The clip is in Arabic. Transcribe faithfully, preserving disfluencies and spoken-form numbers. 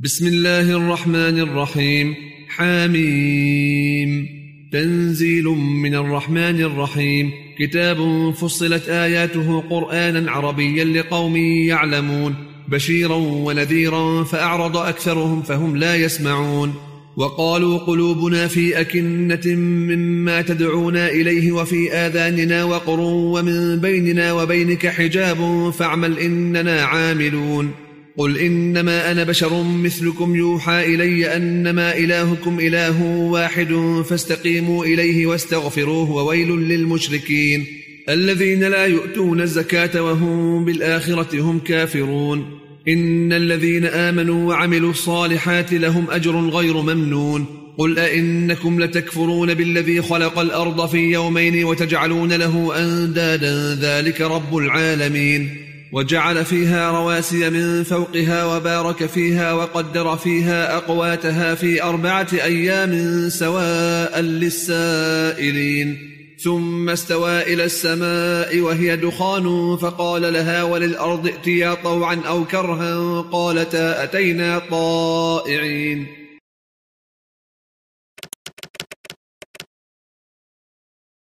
بسم الله الرحمن الرحيم. حاميم. تنزيل من الرحمن الرحيم. كتاب فصلت آياته قرآنا عربيا لقوم يعلمون، بشيرا ونذيرا فأعرض أكثرهم فهم لا يسمعون. وقالوا قلوبنا في أكنة مما تدعونا إليه وفي آذاننا وقر ومن بيننا وبينك حجاب فاعمل إننا عاملون. قل إنما أنا بشر مثلكم يوحى إلي أنما إلهكم إله واحد فاستقيموا إليه واستغفروه وويل للمشركين الذين لا يؤتون الزكاة وهم بالآخرة هم كافرون. إن الذين آمنوا وعملوا الصالحات لهم أجر غير ممنون. قل أئنكم لتكفرون بالذي خلق الأرض في يومين وتجعلون له أندادا ذلك رب العالمين. وجعل فيها رواسي من فوقها وبارك فيها وقدر فيها أقواتها في أربعة أيام سواء للسائلين. ثم استوى إلى السماء وهي دخان فقال لها وللأرض ائتيا طوعا أو كرها قالتا أتينا طائعين.